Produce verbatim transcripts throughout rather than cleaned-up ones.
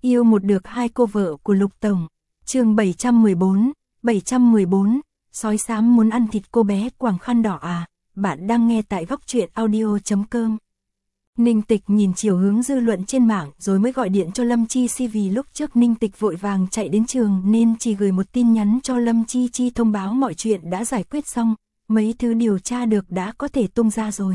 Yêu một được hai cô vợ của Lục Tổng. Chương bảy trăm mười bốn, bảy trăm mười bốn, sói xám muốn ăn thịt cô bé quàng khăn đỏ à? Bạn đang nghe tại góc truyện audio chấm com. Ninh Tịch nhìn chiều hướng dư luận trên mạng rồi mới gọi điện cho Lâm Chi Chi, vì lúc trước Ninh Tịch vội vàng chạy đến trường nên chỉ gửi một tin nhắn cho Lâm Chi Chi thông báo mọi chuyện đã giải quyết xong, mấy thứ điều tra được đã có thể tung ra rồi.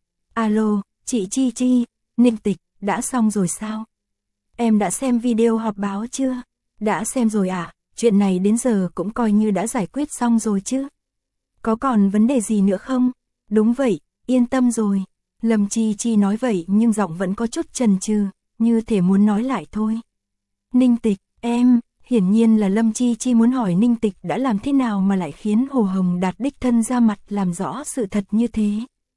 Alo, chị Chi Chi, Ninh Tịch, đã xong rồi sao? Em đã xem video họp báo chưa? Đã xem rồi ạ, à? Chuyện này đến giờ cũng coi như đã giải quyết xong rồi chứ. Có còn vấn đề gì nữa không? Đúng vậy, yên tâm rồi. Lâm Chi Chi nói vậy nhưng giọng vẫn có chút chần chừ, như thể muốn nói lại thôi. Ninh Tịch, em, hiển nhiên là Lâm Chi Chi muốn hỏi Ninh Tịch đã làm thế nào mà lại khiến Hồ Hồng Đạt đích thân ra mặt làm rõ sự thật như thế.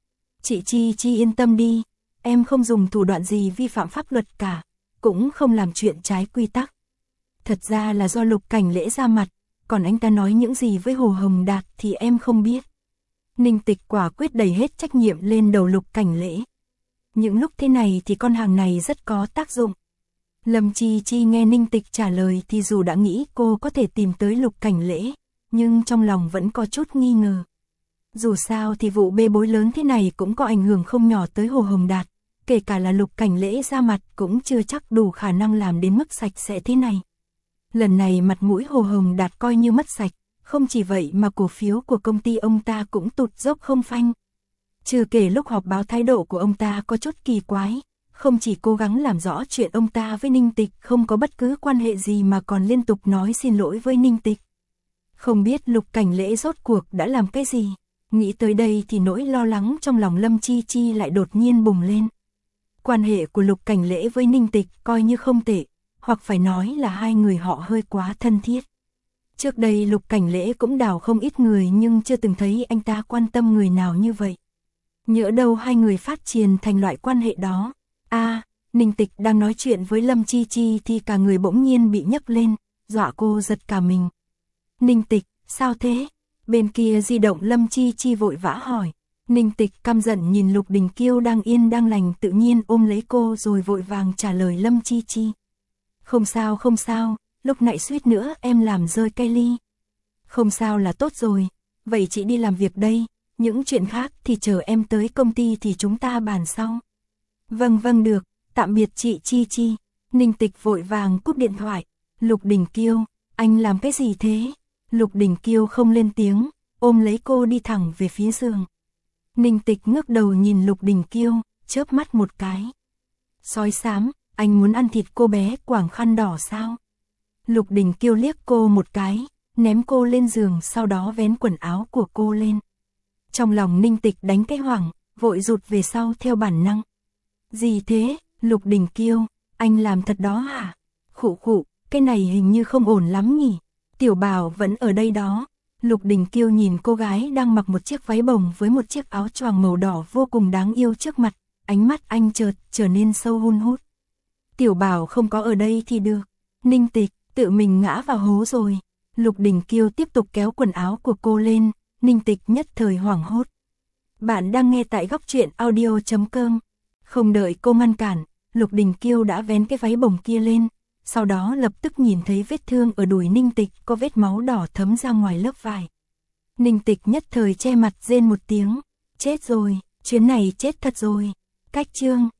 Chị Chi Chi yên tâm đi, em không dùng thủ đoạn gì vi phạm pháp luật cả, cũng không làm chuyện trái quy tắc. Thật ra là do Lục Cảnh Lễ ra mặt, còn anh ta nói những gì với Hồ Hồng Đạt thì em không biết. Ninh Tịch quả quyết đẩy hết trách nhiệm lên đầu Lục Cảnh Lễ. Những lúc thế này thì con hàng này rất có tác dụng. Lâm Chi Chi nghe Ninh Tịch trả lời thì dù đã nghĩ cô có thể tìm tới Lục Cảnh Lễ, nhưng trong lòng vẫn có chút nghi ngờ. Dù sao thì vụ bê bối lớn thế này cũng có ảnh hưởng không nhỏ tới Hồ Hồng Đạt, kể cả là Lục Cảnh Lễ ra mặt cũng chưa chắc đủ khả năng làm đến mức sạch sẽ thế này. Lần này mặt mũi Hồ Hồng Đạt coi như mất sạch, không chỉ vậy mà cổ phiếu của công ty ông ta cũng tụt dốc không phanh. Chưa kể lúc họp báo thái độ của ông ta có chút kỳ quái, không chỉ cố gắng làm rõ chuyện ông ta với Ninh Tịch không có bất cứ quan hệ gì mà còn liên tục nói xin lỗi với Ninh Tịch. Không biết Lục Cảnh Lễ rốt cuộc đã làm cái gì, nghĩ tới đây thì nỗi lo lắng trong lòng Lâm Chi Chi lại đột nhiên bùng lên. Quan hệ của Lục Cảnh Lễ với Ninh Tịch coi như không tệ, hoặc phải nói là hai người họ hơi quá thân thiết. Trước đây Lục Cảnh Lễ cũng đào không ít người nhưng chưa từng thấy anh ta quan tâm người nào như vậy. Nhỡ đâu hai người phát triển thành loại quan hệ đó. A, à, Ninh Tịch đang nói chuyện với Lâm Chi Chi thì cả người bỗng nhiên bị nhấc lên, dọa cô giật cả mình. Ninh Tịch, sao thế? Bên kia di động Lâm Chi Chi vội vã hỏi. Ninh Tịch căm giận nhìn Lục Đình Kiêu đang yên đang lành tự nhiên ôm lấy cô rồi vội vàng trả lời Lâm Chi Chi. Không sao không sao, lúc nãy suýt nữa em làm rơi cây ly. Không sao là tốt rồi, vậy chị đi làm việc đây, những chuyện khác thì chờ em tới công ty thì chúng ta bàn sau. Vâng vâng được, tạm biệt chị Chi Chi. Ninh Tịch vội vàng cúp điện thoại. Lục Đình Kiêu, anh làm cái gì thế? Lục Đình Kiêu không lên tiếng, ôm lấy cô đi thẳng về phía giường. Ninh Tịch ngước đầu nhìn Lục Đình Kiêu, chớp mắt một cái. Sói xám, anh muốn ăn thịt cô bé quàng khăn đỏ sao? Lục Đình Kiêu liếc cô một cái, ném cô lên giường sau đó vén quần áo của cô lên. Trong lòng Ninh Tịch đánh cái hoảng, vội rụt về sau theo bản năng. Gì thế, Lục Đình Kiêu, anh làm thật đó hả? Khụ khụ, cái này hình như không ổn lắm nhỉ? Tiểu Bảo vẫn ở đây đó. Lục Đình Kiêu nhìn cô gái đang mặc một chiếc váy bồng với một chiếc áo choàng màu đỏ vô cùng đáng yêu trước mặt, ánh mắt anh chợt trở nên sâu hun hút. Tiểu Bảo không có ở đây thì được. Ninh Tịch, tự mình ngã vào hố rồi. Lục Đình Kiêu tiếp tục kéo quần áo của cô lên, Ninh Tịch nhất thời hoảng hốt. Bạn đang nghe tại góc truyện audio chấm com. Không đợi cô ngăn cản, Lục Đình Kiêu đã vén cái váy bồng kia lên, sau đó lập tức nhìn thấy vết thương ở đùi Ninh Tịch có vết máu đỏ thấm ra ngoài lớp vải. Ninh Tịch nhất thời che mặt rên một tiếng, chết rồi, chuyến này chết thật rồi. Cách chương